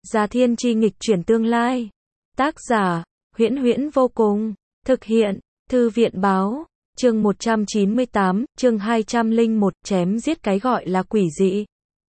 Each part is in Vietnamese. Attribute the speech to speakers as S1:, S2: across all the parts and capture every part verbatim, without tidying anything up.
S1: Gia Thiên Chi nghịch chuyển tương lai. Tác giả, Huyễn Huyễn vô cùng. Thực hiện, Thư viện báo. Chương một trăm chín mươi tám, chương hai trăm lẻ một, chém giết cái gọi là quỷ dị.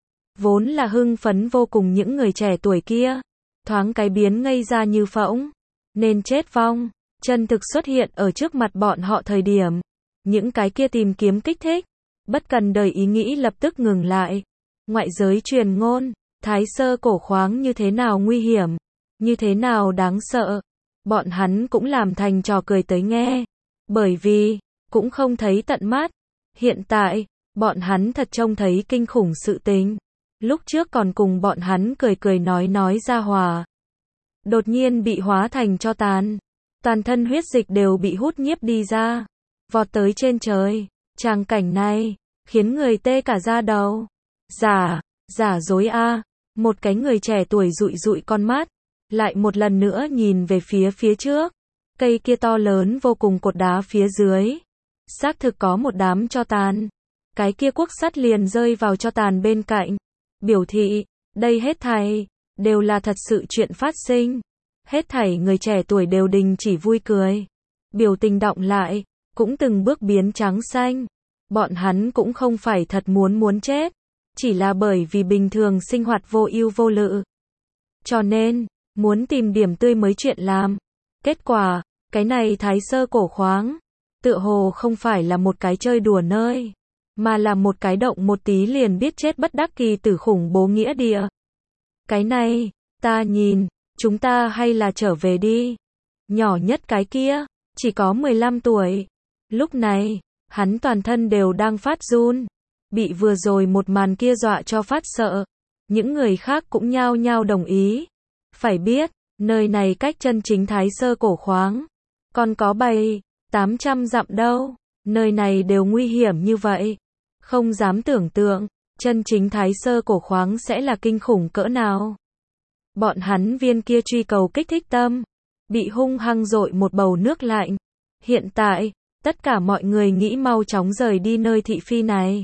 S1: Vốn là hưng phấn vô cùng những người trẻ tuổi kia, thoáng cái biến ngây ra như phỗng, nên chết vong, chân thực xuất hiện ở trước mặt bọn họ thời điểm. Những cái kia tìm kiếm kích thích, bất cần đời ý nghĩ lập tức ngừng lại. Ngoại giới truyền ngôn, Thái Sơ cổ khoáng như thế nào nguy hiểm, như thế nào đáng sợ. Bọn hắn cũng làm thành trò cười tới nghe, bởi vì, cũng không thấy tận mắt. Hiện tại, bọn hắn thật trông thấy kinh khủng sự tình. Lúc trước còn cùng bọn hắn cười cười nói nói ra hòa, đột nhiên bị hóa thành tro tàn. Toàn thân huyết dịch đều bị hút nhiếp đi ra, vọt tới trên trời. Tràng cảnh này, khiến người tê cả da đầu. Giả, giả dối a. Một cái người trẻ tuổi dụi dụi con mắt, lại một lần nữa nhìn về phía phía trước. Cây kia to lớn vô cùng cột đá phía dưới, xác thực có một đám tro tàn. Cái kia cuốc sắt liền rơi vào tro tàn bên cạnh, biểu thị, đây hết thảy, đều là thật sự chuyện phát sinh. Hết thảy người trẻ tuổi đều đình chỉ vui cười, biểu tình đọng lại, cũng từng bước biến trắng xanh. Bọn hắn cũng không phải thật muốn muốn chết, chỉ là bởi vì bình thường sinh hoạt vô ưu vô lự, cho nên, muốn tìm điểm tươi mới chuyện làm. Kết quả, cái này Thái Sơ cổ khoáng, tựa hồ không phải là một cái chơi đùa nơi, mà là một cái động một tí liền biết chết bất đắc kỳ tử khủng bố nghĩa địa. Cái này, ta nhìn, chúng ta hay là trở về đi. Nhỏ nhất cái kia, chỉ có mười lăm tuổi. Lúc này, hắn toàn thân đều đang phát run, bị vừa rồi một màn kia dọa cho phát sợ. Những người khác cũng nhao nhao đồng ý. Phải biết, nơi này cách chân chính Thái Sơ cổ khoáng còn có bảy, tám trăm dặm đâu. Nơi này đều nguy hiểm như vậy, không dám tưởng tượng, chân chính Thái Sơ cổ khoáng sẽ là kinh khủng cỡ nào. Bọn hắn viên kia truy cầu kích thích tâm, bị hung hăng dội một bầu nước lạnh. Hiện tại, tất cả mọi người nghĩ mau chóng rời đi nơi thị phi này.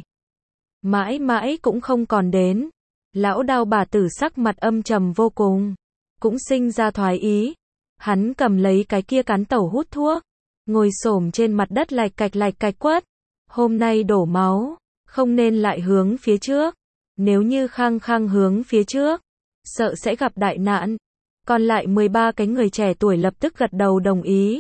S1: Mãi mãi cũng không còn đến. Lão Đao bà tử sắc mặt âm trầm vô cùng, cũng sinh ra thoái ý. Hắn cầm lấy cái kia cán tẩu hút thuốc, ngồi xổm trên mặt đất lạch cạch lạch cạch quất. Hôm nay đổ máu, không nên lại hướng phía trước. Nếu như khăng khăng hướng phía trước, sợ sẽ gặp đại nạn. Còn lại mười ba cái người trẻ tuổi lập tức gật đầu đồng ý.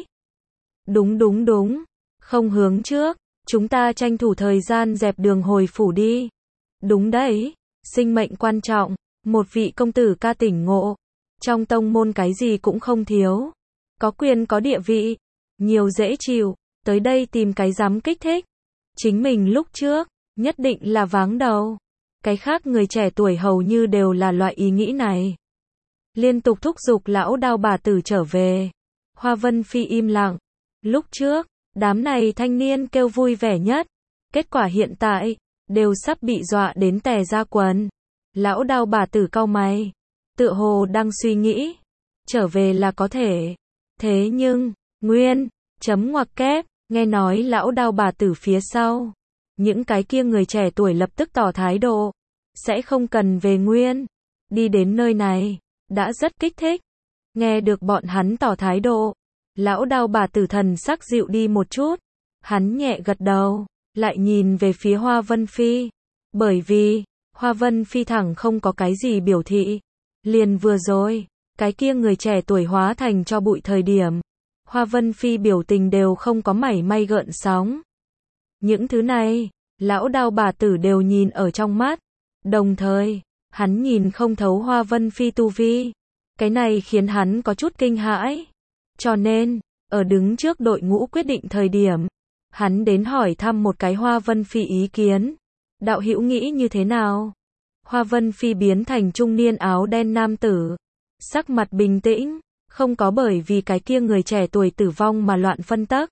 S1: Đúng đúng đúng, không hướng trước, chúng ta tranh thủ thời gian dẹp đường hồi phủ đi. Đúng đấy, sinh mệnh quan trọng. Một vị công tử ca tỉnh ngộ. Trong tông môn cái gì cũng không thiếu, có quyền có địa vị, nhiều dễ chịu, tới đây tìm cái dám kích thích. Chính mình lúc trước, nhất định là váng đầu. Cái khác người trẻ tuổi hầu như đều là loại ý nghĩ này. Liên tục thúc giục lão Đao bà tử trở về. Hoa Vân Phi im lặng. Lúc trước, đám này thanh niên kêu vui vẻ nhất. Kết quả hiện tại, đều sắp bị dọa đến tè ra quần. Lão Đao bà tử cau mày, tựa hồ đang suy nghĩ, trở về là có thể. Thế nhưng, Nguyên, chấm ngoặc kép, nghe nói lão Đao bà tử phía sau. Những cái kia người trẻ tuổi lập tức tỏ thái độ, sẽ không cần về Nguyên. Đi đến nơi này, đã rất kích thích. Nghe được bọn hắn tỏ thái độ, lão Đao bà tử thần sắc dịu đi một chút. Hắn nhẹ gật đầu, lại nhìn về phía Hoa Vân Phi. Bởi vì, Hoa Vân Phi thẳng không có cái gì biểu thị. Liền vừa rồi, cái kia người trẻ tuổi hóa thành cho bụi thời điểm, Hoa Vân Phi biểu tình đều không có mảy may gợn sóng. Những thứ này, lão Đao bà tử đều nhìn ở trong mắt. Đồng thời, hắn nhìn không thấu Hoa Vân Phi tu vi. Cái này khiến hắn có chút kinh hãi. Cho nên, ở đứng trước đội ngũ quyết định thời điểm, hắn đến hỏi thăm một cái Hoa Vân Phi ý kiến. Đạo hữu nghĩ như thế nào? Hoa Vân Phi biến thành trung niên áo đen nam tử, sắc mặt bình tĩnh, không có bởi vì cái kia người trẻ tuổi tử vong mà loạn phân tắc.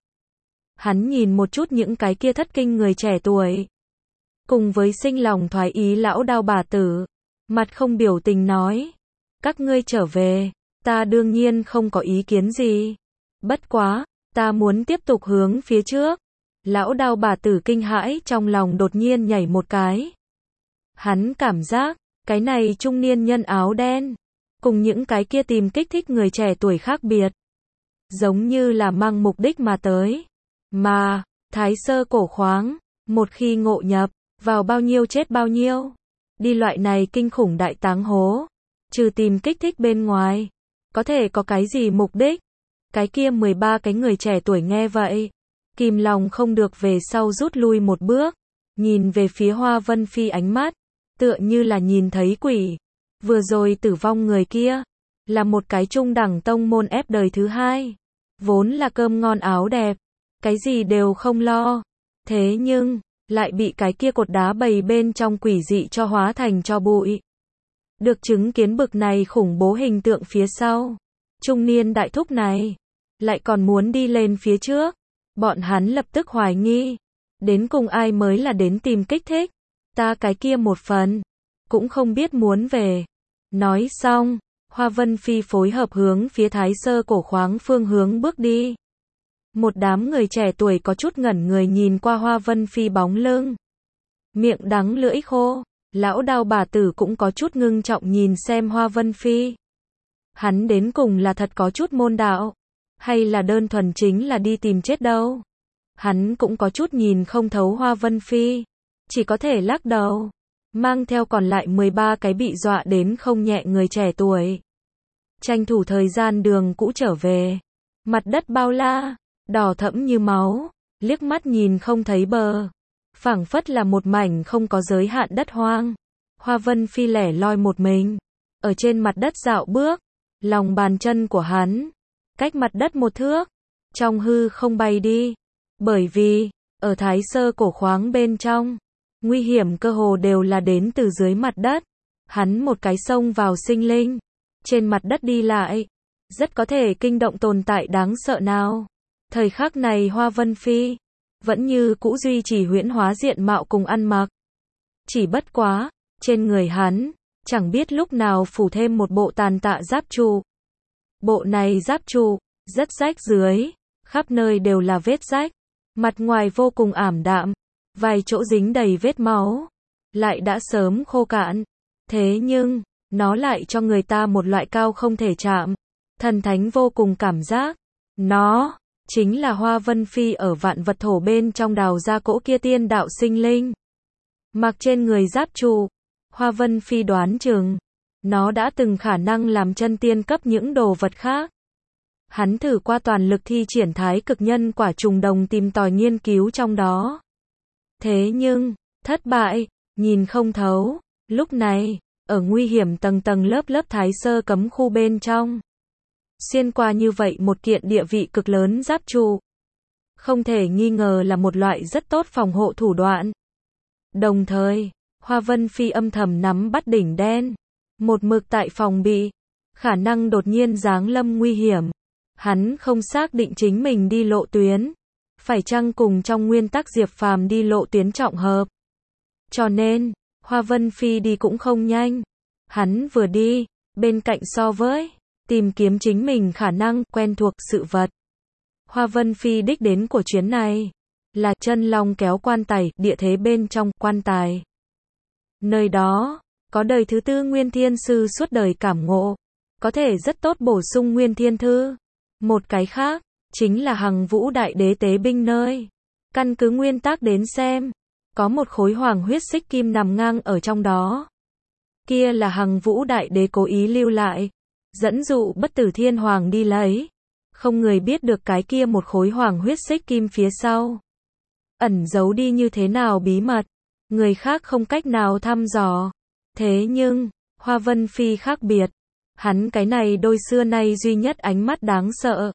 S1: Hắn nhìn một chút những cái kia thất kinh người trẻ tuổi, cùng với sinh lòng thoái ý lão Đao bà tử, mặt không biểu tình nói, các ngươi trở về, ta đương nhiên không có ý kiến gì. Bất quá, ta muốn tiếp tục hướng phía trước. Lão Đao bà tử kinh hãi trong lòng đột nhiên nhảy một cái. Hắn cảm giác, cái này trung niên nhân áo đen, cùng những cái kia tìm kích thích người trẻ tuổi khác biệt. Giống như là mang mục đích mà tới. Mà, Thái Sơ cổ khoáng, một khi ngộ nhập, vào bao nhiêu chết bao nhiêu. Đi loại này kinh khủng đại táng hố. Trừ tìm kích thích bên ngoài. Có thể có cái gì mục đích? Cái kia mười ba cái người trẻ tuổi nghe vậy. Kìm lòng không được về sau rút lui một bước. Nhìn về phía Hoa Vân Phi ánh mắt. Tựa như là nhìn thấy quỷ. Vừa rồi tử vong người kia. Là một cái trung đẳng tông môn ép đời thứ hai. Vốn là cơm ngon áo đẹp. Cái gì đều không lo. Thế nhưng, lại bị cái kia cột đá bầy bên trong quỷ dị cho hóa thành cho bụi. Được chứng kiến bực này khủng bố hình tượng phía sau. Trung niên đại thúc này. Lại còn muốn đi lên phía trước. Bọn hắn lập tức hoài nghi. Đến cùng ai mới là đến tìm kích thích. Ta cái kia một phần. Cũng không biết muốn về. Nói xong. Hoa Vân Phi phối hợp hướng phía Thái Sơ cổ khoáng phương hướng bước đi. Một đám người trẻ tuổi có chút ngẩn người nhìn qua Hoa Vân Phi bóng lưng. Miệng đắng lưỡi khô. Lão Đao bà tử cũng có chút ngưng trọng nhìn xem Hoa Vân Phi. Hắn đến cùng là thật có chút môn đạo. Hay là đơn thuần chính là đi tìm chết đâu. Hắn cũng có chút nhìn không thấu Hoa Vân Phi. Chỉ có thể lắc đầu. Mang theo còn lại mười ba cái bị dọa đến không nhẹ người trẻ tuổi. Tranh thủ thời gian đường cũ trở về. Mặt đất bao la. Đỏ thẫm như máu. Liếc mắt nhìn không thấy bờ. Phảng phất là một mảnh không có giới hạn đất hoang. Hoa Vân Phi lẻ loi một mình. Ở trên mặt đất dạo bước. Lòng bàn chân của hắn. Cách mặt đất một thước. Trong hư không bay đi. Bởi vì, ở Thái Sơ cổ khoáng bên trong. Nguy hiểm cơ hồ đều là đến từ dưới mặt đất. Hắn một cái xông vào sinh linh. Trên mặt đất đi lại. Rất có thể kinh động tồn tại đáng sợ nào. Thời khắc này Hoa Vân Phi. Vẫn như cũ duy trì huyễn hóa diện mạo cùng ăn mặc. Chỉ bất quá. Trên người hắn. Chẳng biết lúc nào phủ thêm một bộ tàn tạ giáp trụ. Bộ này giáp trụ. Rất rách dưới. Khắp nơi đều là vết rách. Mặt ngoài vô cùng ảm đạm. Vài chỗ dính đầy vết máu. Lại đã sớm khô cạn. Thế nhưng, nó lại cho người ta một loại cao không thể chạm. Thần thánh vô cùng cảm giác. Nó, chính là Hoa Vân Phi ở vạn vật thổ bên trong đào ra cỗ kia tiên đạo sinh linh. Mặc trên người giáp trụ. Hoa Vân Phi đoán chừng. Nó đã từng khả năng làm chân tiên cấp những đồ vật khác. Hắn thử qua toàn lực thi triển thái cực nhân quả trùng đồng tìm tòi nghiên cứu trong đó. Thế nhưng, thất bại, nhìn không thấu. Lúc này, ở nguy hiểm tầng tầng lớp lớp Thái Sơ cấm khu bên trong. Xuyên qua như vậy một kiện địa vị cực lớn giáp trụ. Không thể nghi ngờ là một loại rất tốt phòng hộ thủ đoạn. Đồng thời, Hoa Vân Phi âm thầm nắm bắt đỉnh đen. Một mực tại phòng bị. Khả năng đột nhiên giáng lâm nguy hiểm. Hắn không xác định chính mình đi lộ tuyến. Phải chăng cùng trong nguyên tắc Diệp Phàm đi lộ tuyến trọng hợp. Cho nên, Hoa Vân Phi đi cũng không nhanh. Hắn vừa đi, bên cạnh so với, tìm kiếm chính mình khả năng, quen thuộc sự vật. Hoa Vân Phi đích đến của chuyến này, là chân long kéo quan tài, địa thế bên trong, quan tài. Nơi đó, có đời thứ tư Nguyên Thiên Sư suốt đời cảm ngộ. Có thể rất tốt bổ sung Nguyên Thiên Thư. Một cái khác, chính là Hằng Vũ Đại Đế tế binh nơi. Căn cứ nguyên tắc đến xem, có một khối hoàng huyết xích kim nằm ngang ở trong đó. Kia là Hằng Vũ Đại Đế cố ý lưu lại, dẫn dụ Bất Tử Thiên Hoàng đi lấy. Không người biết được cái kia một khối hoàng huyết xích kim phía sau. Ẩn giấu đi như thế nào bí mật, người khác không cách nào thăm dò. Thế nhưng, Hoa Vân Phi khác biệt. Hắn cái này đôi xưa nay duy nhất ánh mắt đáng sợ.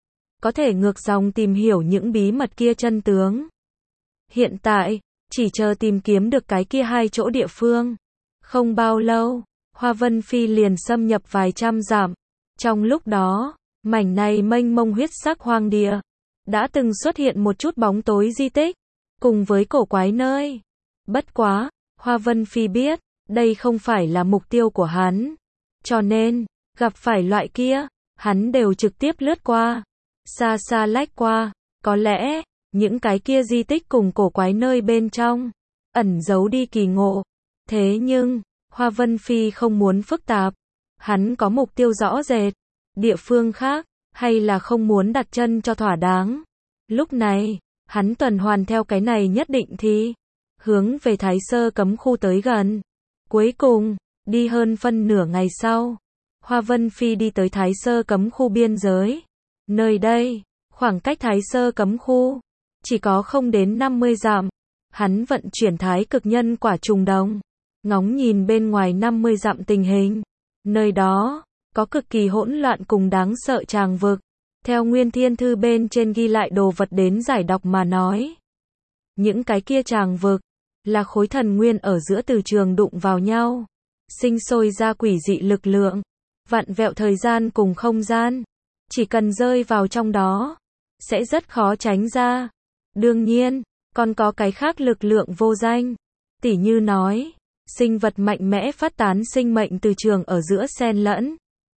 S1: Có thể ngược dòng tìm hiểu những bí mật kia chân tướng. Hiện tại, chỉ chờ tìm kiếm được cái kia hai chỗ địa phương. Không bao lâu, Hoa Vân Phi liền xâm nhập vài trăm dặm. Trong lúc đó, mảnh này mênh mông huyết sắc hoang địa. Đã từng xuất hiện một chút bóng tối di tích. Cùng với cổ quái nơi. Bất quá, Hoa Vân Phi biết, đây không phải là mục tiêu của hắn. Cho nên, gặp phải loại kia, hắn đều trực tiếp lướt qua. Xa xa lách qua. Có lẽ, những cái kia di tích cùng cổ quái nơi bên trong, ẩn giấu đi kỳ ngộ. Thế nhưng, Hoa Vân Phi không muốn phức tạp. Hắn có mục tiêu rõ rệt, địa phương khác, hay là không muốn đặt chân cho thỏa đáng. Lúc này, hắn tuần hoàn theo cái này nhất định thì, hướng về Thái Sơ cấm khu tới gần. Cuối cùng, đi hơn phân nửa ngày sau, Hoa Vân Phi đi tới Thái Sơ cấm khu biên giới. Nơi đây, khoảng cách Thái Sơ cấm khu, chỉ có không đến năm mươi dặm. Hắn vận chuyển thái cực nhân quả trùng đồng, ngóng nhìn bên ngoài năm mươi dặm tình hình. Nơi đó, có cực kỳ hỗn loạn cùng đáng sợ tràng vực. Theo Nguyên Thiên Thư bên trên ghi lại đồ vật đến giải đọc mà nói. Những cái kia tràng vực, là khối thần nguyên ở giữa từ trường đụng vào nhau. Sinh sôi ra quỷ dị lực lượng, vặn vẹo thời gian cùng không gian. Chỉ cần rơi vào trong đó, sẽ rất khó tránh ra. Đương nhiên, còn có cái khác lực lượng vô danh. Tỉ như nói, sinh vật mạnh mẽ phát tán sinh mệnh từ trường ở giữa xen lẫn.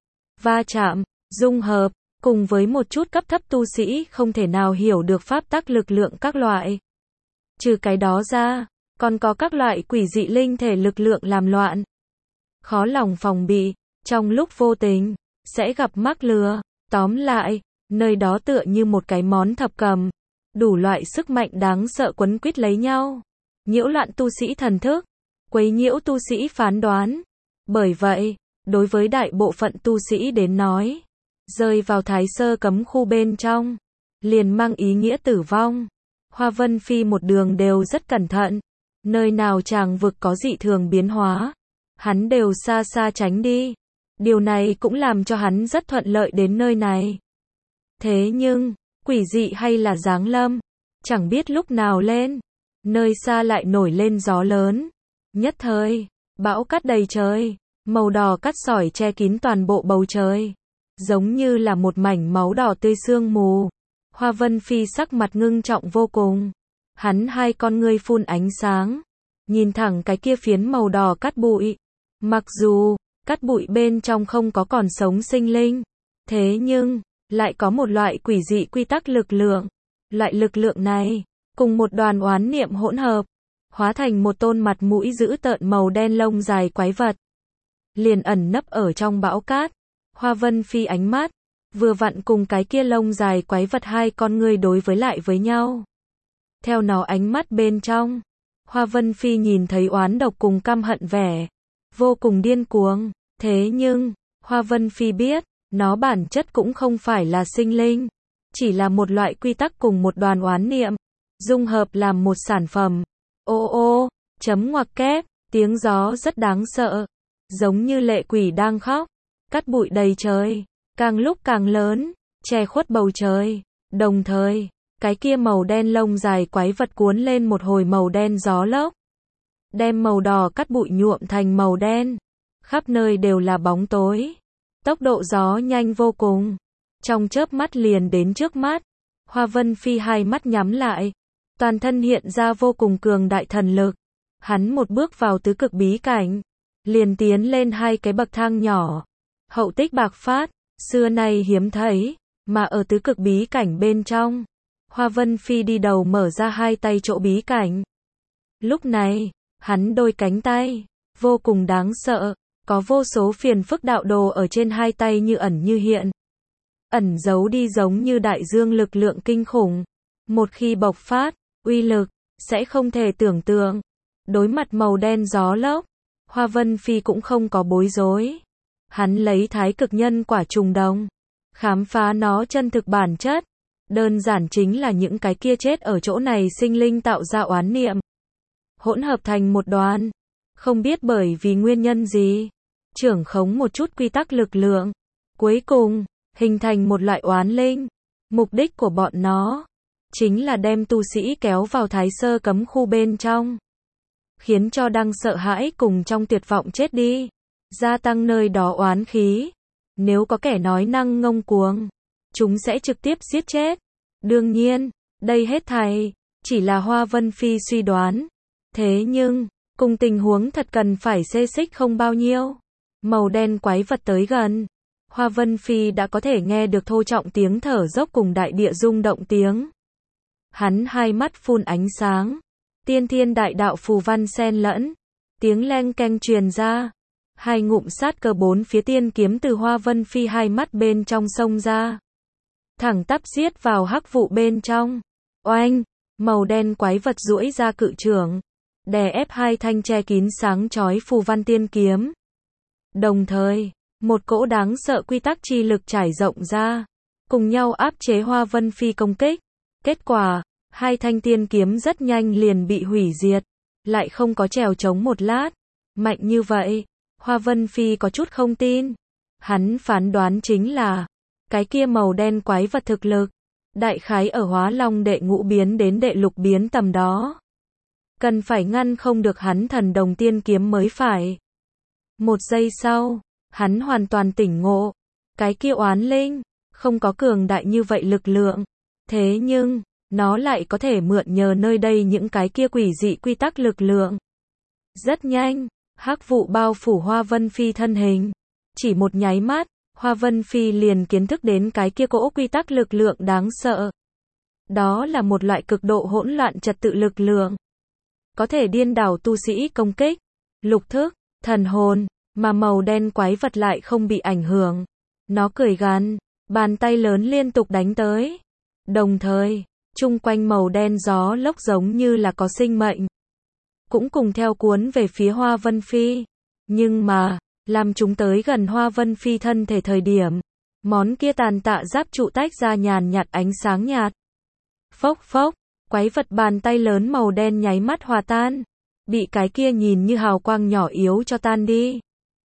S1: Va chạm, dung hợp, cùng với một chút cấp thấp tu sĩ không thể nào hiểu được pháp tắc lực lượng các loại. Trừ cái đó ra, còn có các loại quỷ dị linh thể lực lượng làm loạn. Khó lòng phòng bị, trong lúc vô tình, sẽ gặp mắc lừa. Tóm lại, nơi đó tựa như một cái món thập cầm. Đủ loại sức mạnh đáng sợ quấn quýt lấy nhau. Nhiễu loạn tu sĩ thần thức, quấy nhiễu tu sĩ phán đoán. Bởi vậy, đối với đại bộ phận tu sĩ đến nói, rơi vào Thái Sơ cấm khu bên trong, liền mang ý nghĩa tử vong. Hoa Vân Phi một đường đều rất cẩn thận. Nơi nào tràng vực có dị thường biến hóa, hắn đều xa xa tránh đi. Điều này cũng làm cho hắn rất thuận lợi đến nơi này. Thế nhưng, quỷ dị hay là giáng lâm, chẳng biết lúc nào lên, nơi xa lại nổi lên gió lớn. Nhất thời, bão cát đầy trời, màu đỏ cát sỏi che kín toàn bộ bầu trời, giống như là một mảnh máu đỏ tươi sương mù. Hoa Vân Phi sắc mặt ngưng trọng vô cùng. Hắn hai con ngươi phun ánh sáng, nhìn thẳng cái kia phiến màu đỏ cát bụi. Mặc dù, cát bụi bên trong không có còn sống sinh linh, thế nhưng, lại có một loại quỷ dị quy tắc lực lượng. Loại lực lượng này, cùng một đoàn oán niệm hỗn hợp, hóa thành một tôn mặt mũi dữ tợn màu đen lông dài quái vật. Liền ẩn nấp ở trong bão cát. Hoa Vân Phi ánh mắt, vừa vặn cùng cái kia lông dài quái vật hai con ngươi đối với lại với nhau. Theo nó ánh mắt bên trong, Hoa Vân Phi nhìn thấy oán độc cùng căm hận vẻ, vô cùng điên cuồng. Thế nhưng, Hoa Vân Phi biết, nó bản chất cũng không phải là sinh linh, chỉ là một loại quy tắc cùng một đoàn oán niệm, dung hợp làm một sản phẩm. Ô ô, chấm ngoặc kép, tiếng gió rất đáng sợ, giống như lệ quỷ đang khóc. Cát bụi đầy trời, càng lúc càng lớn, che khuất bầu trời. Đồng thời, cái kia màu đen lông dài quái vật cuốn lên một hồi màu đen gió lốc, đem màu đỏ cát bụi nhuộm thành màu đen. Khắp nơi đều là bóng tối. Tốc độ gió nhanh vô cùng, trong chớp mắt liền đến trước mắt. Hoa Vân Phi hai mắt nhắm lại, toàn thân hiện ra vô cùng cường đại thần lực. Hắn một bước vào tứ cực bí cảnh, liền tiến lên hai cái bậc thang nhỏ. Hậu tích bạc phát, xưa nay hiếm thấy, mà ở tứ cực bí cảnh bên trong, Hoa Vân Phi đi đầu mở ra hai tay chỗ bí cảnh. Lúc này, hắn đôi cánh tay, vô cùng đáng sợ, có vô số phiền phức đạo đồ ở trên hai tay như ẩn như hiện. Ẩn giấu đi giống như đại dương lực lượng kinh khủng. Một khi bộc phát, uy lực, sẽ không thể tưởng tượng. Đối mặt màu đen gió lốc, Hoa Vân Phi cũng không có bối rối. Hắn lấy thái cực nhân quả trùng đồng, khám phá nó chân thực bản chất. Đơn giản chính là những cái kia chết ở chỗ này sinh linh tạo ra oán niệm, hỗn hợp thành một đoàn. Không biết bởi vì nguyên nhân gì, trưởng khống một chút quy tắc lực lượng, cuối cùng, hình thành một loại oán linh. Mục đích của bọn nó, chính là đem tu sĩ kéo vào Thái Sơ cấm khu bên trong, khiến cho đang sợ hãi cùng trong tuyệt vọng chết đi, gia tăng nơi đó oán khí. Nếu có kẻ nói năng ngông cuồng, chúng sẽ trực tiếp giết chết. Đương nhiên, đây hết thảy chỉ là Hoa Vân Phi suy đoán. Thế nhưng, cùng tình huống thật cần phải xê xích không bao nhiêu. Màu đen quái vật tới gần, Hoa Vân Phi đã có thể nghe được thô trọng tiếng thở dốc cùng đại địa rung động tiếng. Hắn hai mắt phun ánh sáng, tiên thiên đại đạo phù văn xen lẫn, tiếng leng keng truyền ra. Hai ngụm sát cơ bốn phía tiên kiếm từ Hoa Vân Phi hai mắt bên trong sông ra. Thẳng tắp giết vào hắc vụ bên trong. Oanh, màu đen quái vật duỗi ra cự trưởng, đè ép hai thanh che kín sáng chói phù văn tiên kiếm. Đồng thời, một cỗ đáng sợ quy tắc chi lực trải rộng ra, cùng nhau áp chế Hoa Vân Phi công kích. Kết quả, hai thanh tiên kiếm rất nhanh liền bị hủy diệt, lại không có trèo chống một lát. Mạnh như vậy, Hoa Vân Phi có chút không tin. Hắn phán đoán chính là, cái kia màu đen quái vật thực lực, đại khái ở Hóa Long đệ ngũ biến đến đệ lục biến tầm đó. Cần phải ngăn không được hắn thần đồng tiên kiếm mới phải. Một giây sau, hắn hoàn toàn tỉnh ngộ. Cái kia oán linh, không có cường đại như vậy lực lượng. Thế nhưng, nó lại có thể mượn nhờ nơi đây những cái kia quỷ dị quy tắc lực lượng. Rất nhanh, hắc vụ bao phủ Hoa Vân Phi thân hình. Chỉ một nháy mắt, Hoa Vân Phi liền kiến thức đến cái kia cỗ quy tắc lực lượng đáng sợ. Đó là một loại cực độ hỗn loạn trật tự lực lượng. Có thể điên đảo tu sĩ công kích, lục thức, thần hồn, mà màu đen quái vật lại không bị ảnh hưởng. Nó cười gằn, bàn tay lớn liên tục đánh tới. Đồng thời, chung quanh màu đen gió lốc giống như là có sinh mệnh, cũng cùng theo cuốn về phía Hoa Vân Phi. Nhưng mà, làm chúng tới gần Hoa Vân Phi thân thể thời điểm, món kia tàn tạ giáp trụ tách ra nhàn nhạt ánh sáng nhạt. Phốc phốc, quái vật bàn tay lớn màu đen nháy mắt hòa tan, bị cái kia nhìn như hào quang nhỏ yếu cho tan đi.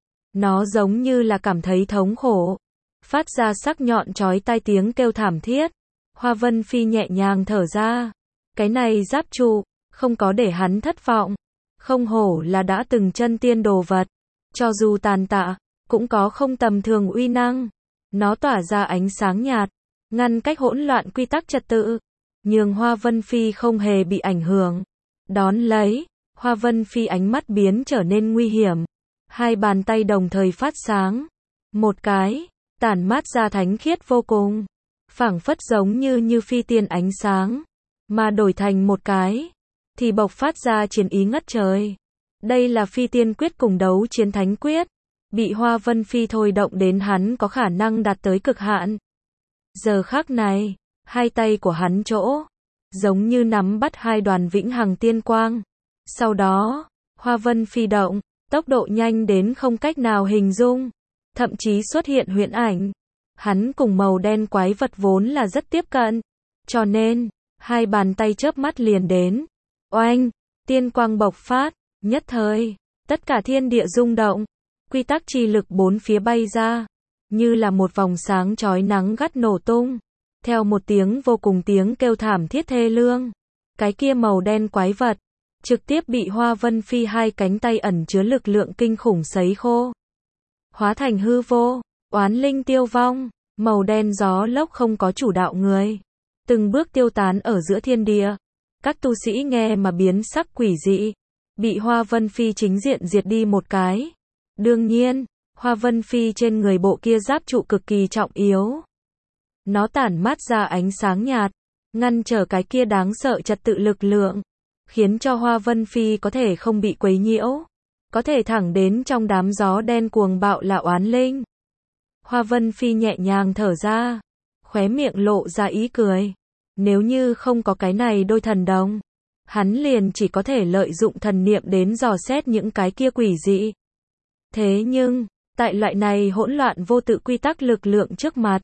S1: Nó giống như là cảm thấy thống khổ, phát ra sắc nhọn chói tai tiếng kêu thảm thiết. Hoa Vân Phi nhẹ nhàng thở ra. Cái này giáp trụ, không có để hắn thất vọng. Không hổ là đã từng chân tiên đồ vật. Cho dù tàn tạ, cũng có không tầm thường uy năng. Nó tỏa ra ánh sáng nhạt, ngăn cách hỗn loạn quy tắc trật tự, nhường Hoa Vân Phi không hề bị ảnh hưởng. Đón lấy, Hoa Vân Phi ánh mắt biến trở nên nguy hiểm. Hai bàn tay đồng thời phát sáng. Một cái, tản mát ra thánh khiết vô cùng, phảng phất giống như như phi tiên ánh sáng. Mà đổi thành một cái, thì bộc phát ra chiến ý ngất trời. Đây là phi tiên quyết cùng đấu chiến thánh quyết. Bị Hoa Vân Phi thôi động đến hắn có khả năng đạt tới cực hạn. Giờ khắc này, hai tay của hắn chỗ, giống như nắm bắt hai đoàn vĩnh hằng tiên quang. Sau đó, Hoa Vân Phi động, tốc độ nhanh đến không cách nào hình dung. Thậm chí xuất hiện huyễn ảnh. Hắn cùng màu đen quái vật vốn là rất tiếp cận. Cho nên, hai bàn tay chớp mắt liền đến. Oanh, tiên quang bộc phát, nhất thời, tất cả thiên địa rung động. Quy tắc chi lực bốn phía bay ra, như là một vòng sáng chói nắng gắt nổ tung. Theo một tiếng vô cùng tiếng kêu thảm thiết thê lương, cái kia màu đen quái vật, trực tiếp bị Hoa Vân Phi hai cánh tay ẩn chứa lực lượng kinh khủng sấy khô. Hóa thành hư vô, oán linh tiêu vong, màu đen gió lốc không có chủ đạo người. Từng bước tiêu tán ở giữa thiên địa. Các tu sĩ nghe mà biến sắc quỷ dị. Bị Hoa Vân Phi chính diện diệt đi một cái. Đương nhiên, Hoa Vân Phi trên người bộ kia giáp trụ cực kỳ trọng yếu. Nó tản mát ra ánh sáng nhạt, ngăn trở cái kia đáng sợ trật tự lực lượng, khiến cho Hoa Vân Phi có thể không bị quấy nhiễu, có thể thẳng đến trong đám gió đen cuồng bạo là oán linh. Hoa Vân Phi nhẹ nhàng thở ra, khóe miệng lộ ra ý cười. Nếu như không có cái này đôi thần đồng, hắn liền chỉ có thể lợi dụng thần niệm đến dò xét những cái kia quỷ dị. Thế nhưng, tại loại này hỗn loạn vô tự quy tắc lực lượng trước mặt,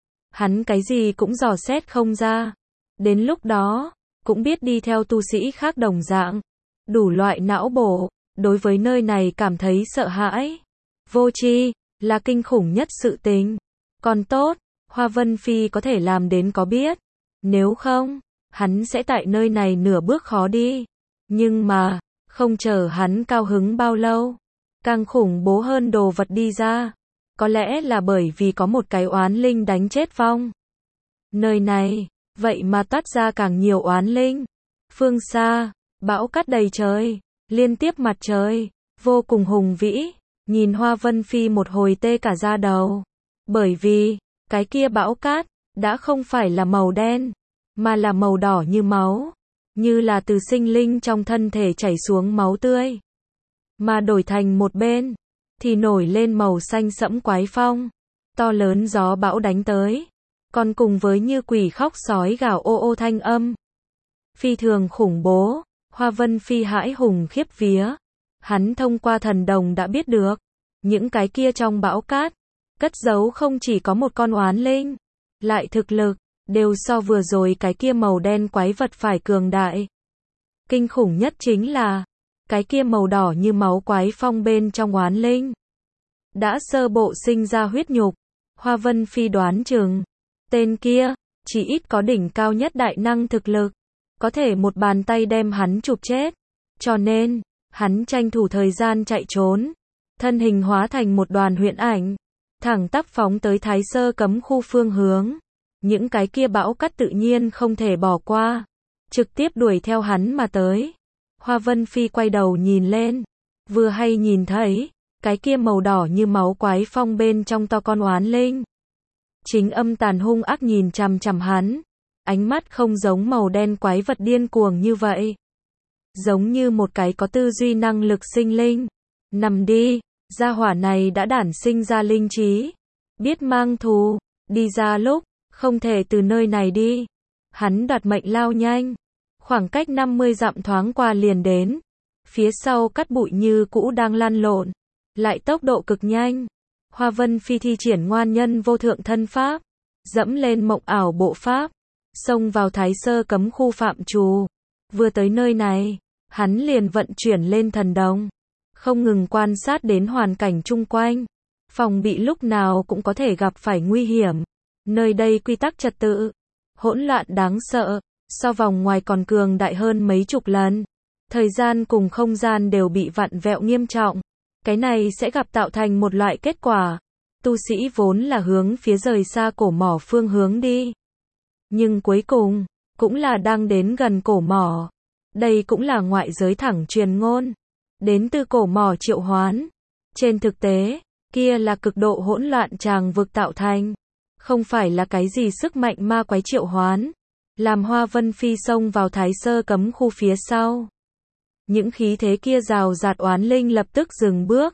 S1: hắn cái gì cũng dò xét không ra. Đến lúc đó, cũng biết đi theo tu sĩ khác đồng dạng, đủ loại não bổ, đối với nơi này cảm thấy sợ hãi. Vô tri là kinh khủng nhất sự tình. Còn tốt, Hoa Vân Phi có thể làm đến có biết. Nếu không, hắn sẽ tại nơi này nửa bước khó đi. Nhưng mà, không chờ hắn cao hứng bao lâu, càng khủng bố hơn đồ vật đi ra. Có lẽ là bởi vì có một cái oán linh đánh chết vong. Nơi này, vậy mà toát ra càng nhiều oán linh. Phương xa, bão cát đầy trời, liên tiếp mặt trời, vô cùng hùng vĩ. Nhìn Hoa Vân Phi một hồi tê cả da đầu. Bởi vì, cái kia bão cát, đã không phải là màu đen, mà là màu đỏ như máu. Như là từ sinh linh trong thân thể chảy xuống máu tươi. Mà đổi thành một bên, thì nổi lên màu xanh sẫm quái phong. To lớn gió bão đánh tới, còn cùng với như quỷ khóc sói gào ô ô thanh âm. Phi thường khủng bố, Hoa Vân Phi hãi hùng khiếp vía. Hắn thông qua thần đồng đã biết được, những cái kia trong bão cát, cất giấu không chỉ có một con oán linh, lại thực lực, đều so vừa rồi cái kia màu đen quái vật phải cường đại. Kinh khủng nhất chính là, cái kia màu đỏ như máu quái phong bên trong oán linh. Đã sơ bộ sinh ra huyết nhục, Hoa Vân Phi đoán chừng, tên kia, chỉ ít có đỉnh cao nhất đại năng thực lực, có thể một bàn tay đem hắn chụp chết. Cho nên, hắn tranh thủ thời gian chạy trốn, thân hình hóa thành một đoàn huyễn ảnh, thẳng tắp phóng tới Thái Sơ cấm khu phương hướng. Những cái kia bão cát tự nhiên không thể bỏ qua, trực tiếp đuổi theo hắn mà tới. Hoa Vân Phi quay đầu nhìn lên, vừa hay nhìn thấy, cái kia màu đỏ như máu quái phong bên trong to con oán linh. Chính âm tàn hung ác nhìn chằm chằm hắn, ánh mắt không giống màu đen quái vật điên cuồng như vậy. Giống như một cái có tư duy năng lực sinh linh. Nằm đi, gia hỏa này đã đản sinh ra linh trí, biết mang thù, đi ra lúc, không thể từ nơi này đi. Hắn đoạt mệnh lao nhanh, khoảng cách năm mươi dặm thoáng qua liền đến. Phía sau cát bụi như cũ đang lăn lộn, lại tốc độ cực nhanh. Hoa Vân Phi thi triển ngoan nhân vô thượng thân pháp, dẫm lên mộng ảo bộ pháp, xông vào Thái Sơ cấm khu phạm trù. Vừa tới nơi này, hắn liền vận chuyển lên thần đồng, không ngừng quan sát đến hoàn cảnh chung quanh, phòng bị lúc nào cũng có thể gặp phải nguy hiểm. Nơi đây quy tắc trật tự, hỗn loạn đáng sợ, so vòng ngoài còn cường đại hơn mấy chục lần. Thời gian cùng không gian đều bị vặn vẹo nghiêm trọng. Cái này sẽ gặp tạo thành một loại kết quả. Tu sĩ vốn là hướng phía rời xa cổ mỏ phương hướng đi. Nhưng cuối cùng, cũng là đang đến gần cổ mỏ. Đây cũng là ngoại giới thẳng truyền ngôn. Đến từ cổ mỏ triệu hoán. Trên thực tế, kia là cực độ hỗn loạn tràng vực tạo thành. Không phải là cái gì sức mạnh ma quái triệu hoán. Làm Hoa Vân Phi xông vào Thái Sơ cấm khu phía sau. Những khí thế kia rào rạt oán linh lập tức dừng bước.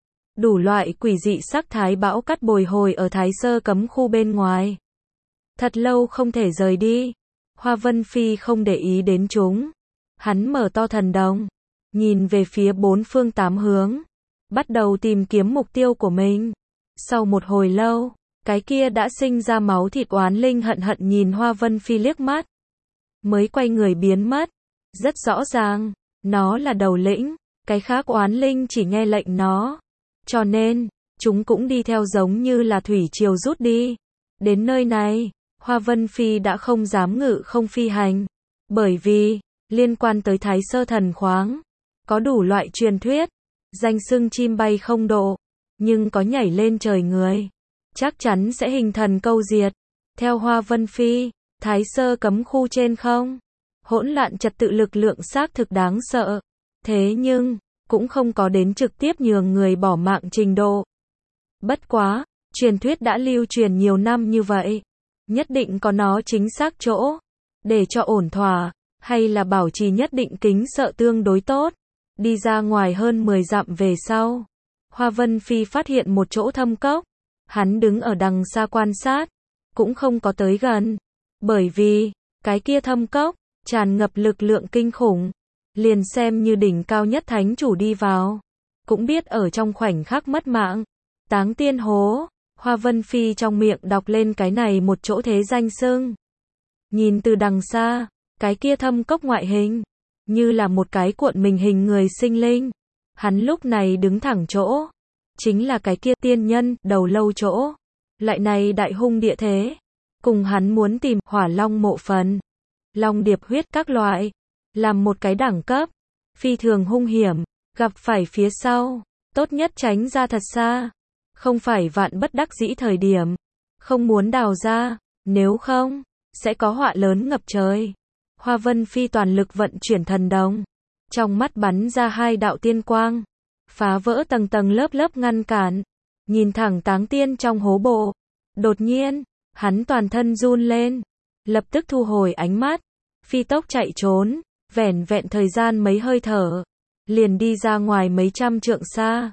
S1: Đủ loại quỷ dị sắc thái bão cát bồi hồi ở Thái Sơ cấm khu bên ngoài. Thật lâu không thể rời đi. Hoa Vân Phi không để ý đến chúng. Hắn mở to thần đồng, nhìn về phía bốn phương tám hướng, bắt đầu tìm kiếm mục tiêu của mình. Sau một hồi lâu, cái kia đã sinh ra máu thịt oán linh hận hận nhìn Hoa Vân Phi liếc mắt, mới quay người biến mất. Rất rõ ràng, nó là đầu lĩnh, cái khác oán linh chỉ nghe lệnh nó. Cho nên, chúng cũng đi theo giống như là thủy triều rút đi. Đến nơi này, Hoa Vân Phi đã không dám ngự không phi hành. Bởi vì, liên quan tới Thái Sơ thần khoáng, có đủ loại truyền thuyết, danh xưng chim bay không độ, nhưng có nhảy lên trời người, chắc chắn sẽ hình thần câu diệt. Theo Hoa Vân Phi, Thái Sơ cấm khu trên không, hỗn loạn trật tự lực lượng xác thực đáng sợ. Thế nhưng, cũng không có đến trực tiếp nhường người bỏ mạng trình độ. Bất quá, truyền thuyết đã lưu truyền nhiều năm như vậy, nhất định có nó chính xác chỗ. Để cho ổn thỏa, hay là bảo trì nhất định kính sợ tương đối tốt. Đi ra ngoài hơn mười dặm về sau, Hoa Vân Phi phát hiện một chỗ thâm cốc. Hắn đứng ở đằng xa quan sát, cũng không có tới gần. Bởi vì, cái kia thâm cốc, tràn ngập lực lượng kinh khủng. Liền xem như đỉnh cao nhất thánh chủ đi vào, cũng biết ở trong khoảnh khắc mất mạng. Táng tiên hố. Hoa Vân Phi trong miệng đọc lên cái này một chỗ thế danh xưng. Nhìn từ đằng xa, cái kia thâm cốc ngoại hình, như là một cái cuộn mình hình người sinh linh. Hắn lúc này đứng thẳng chỗ, chính là cái kia tiên nhân, đầu lâu chỗ. Lại này đại hung địa thế, cùng hắn muốn tìm hỏa long mộ phần, long điệp huyết các loại, làm một cái đẳng cấp, phi thường hung hiểm, gặp phải phía sau, tốt nhất tránh ra thật xa. Không phải vạn bất đắc dĩ thời điểm, không muốn đào ra, nếu không, sẽ có họa lớn ngập trời. Hoa Vân Phi toàn lực vận chuyển thần đồng, trong mắt bắn ra hai đạo tiên quang, phá vỡ tầng tầng lớp lớp ngăn cản, nhìn thẳng táng tiên trong hố bộ. Đột nhiên, hắn toàn thân run lên, lập tức thu hồi ánh mắt, phi tốc chạy trốn, vẻn vẹn thời gian mấy hơi thở, liền đi ra ngoài mấy trăm trượng xa.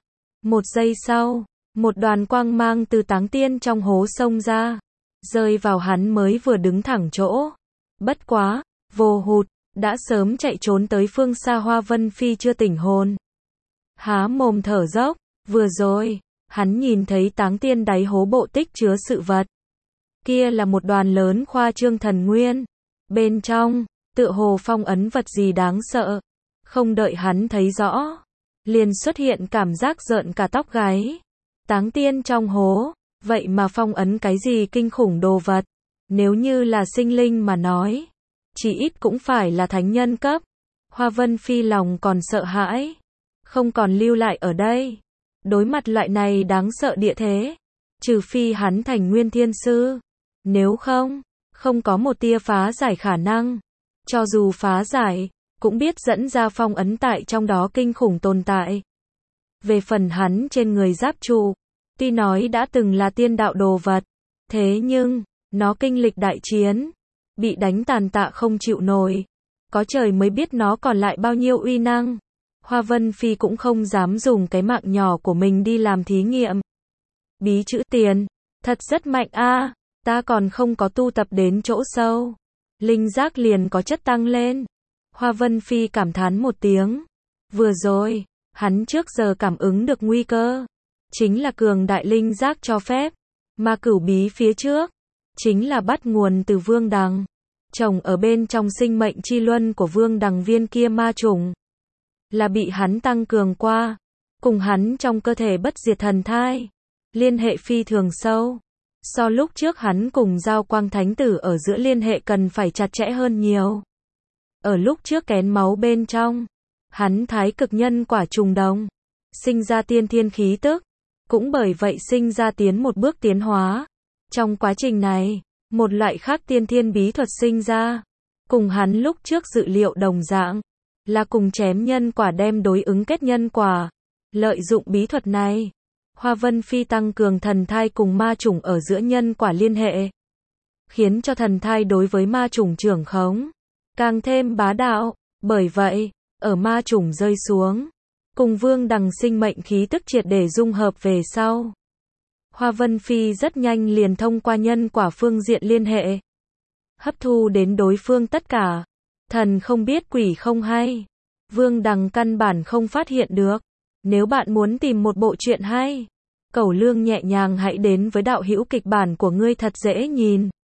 S1: Một giây sau, một đoàn quang mang từ táng tiên trong hố xông ra, rơi vào hắn mới vừa đứng thẳng chỗ. Bất quá, vô hụt, đã sớm chạy trốn tới phương xa Hoa Vân Phi chưa tỉnh hồn. Há mồm thở dốc, vừa rồi, hắn nhìn thấy táng tiên đáy hố bộ tích chứa sự vật. Kia là một đoàn lớn khoa trương thần nguyên. Bên trong, tựa hồ phong ấn vật gì đáng sợ. Không đợi hắn thấy rõ, liền xuất hiện cảm giác rợn cả tóc gáy. Táng tiên trong hố, vậy mà phong ấn cái gì kinh khủng đồ vật. Nếu như là sinh linh mà nói, chỉ ít cũng phải là thánh nhân cấp. Hoa Vân Phi lòng còn sợ hãi, không còn lưu lại ở đây. Đối mặt loại này đáng sợ địa thế, trừ phi hắn thành nguyên thiên sư. Nếu không, không có một tia phá giải khả năng. Cho dù phá giải, cũng biết dẫn ra phong ấn tại trong đó kinh khủng tồn tại. Về phần hắn trên người giáp trụ, tuy nói đã từng là tiên đạo đồ vật, thế nhưng, nó kinh lịch đại chiến, bị đánh tàn tạ không chịu nổi. Có trời mới biết nó còn lại bao nhiêu uy năng. Hoa Vân Phi cũng không dám dùng cái mạng nhỏ của mình đi làm thí nghiệm. Bí chữ tiền, thật rất mạnh a, ta còn không có tu tập đến chỗ sâu. Linh giác liền có chất tăng lên. Hoa Vân Phi cảm thán một tiếng. Vừa rồi, hắn trước giờ cảm ứng được nguy cơ. Chính là cường đại linh giác cho phép. Mà cửu bí phía trước, chính là bắt nguồn từ vương đằng. Trồng ở bên trong sinh mệnh chi luân của vương đằng viên kia ma trùng. Là bị hắn tăng cường qua. Cùng hắn trong cơ thể bất diệt thần thai. Liên hệ phi thường sâu. So lúc trước hắn cùng Giao Quang Thánh Tử ở giữa liên hệ cần phải chặt chẽ hơn nhiều. Ở lúc trước kén máu bên trong, hắn thái cực nhân quả trùng đồng, sinh ra tiên thiên khí tức, cũng bởi vậy sinh ra tiến một bước tiến hóa. Trong quá trình này, một loại khác tiên thiên bí thuật sinh ra, cùng hắn lúc trước dự liệu đồng dạng, là cùng chém nhân quả đem đối ứng kết nhân quả. Lợi dụng bí thuật này, Hoa Vân Phi tăng cường thần thai cùng ma chủng ở giữa nhân quả liên hệ, khiến cho thần thai đối với ma chủng trưởng khống càng thêm bá đạo. Bởi vậy, ở ma chủng rơi xuống, cùng vương đằng sinh mệnh khí tức triệt để dung hợp về sau, Hoa Vân Phi rất nhanh liền thông qua nhân quả phương diện liên hệ, hấp thu đến đối phương tất cả. Thần không biết quỷ không hay, vương đằng căn bản không phát hiện được. Nếu bạn muốn tìm một bộ truyện hay, cẩu lương nhẹ nhàng hãy đến với đạo hữu kịch bản của ngươi thật dễ nhìn.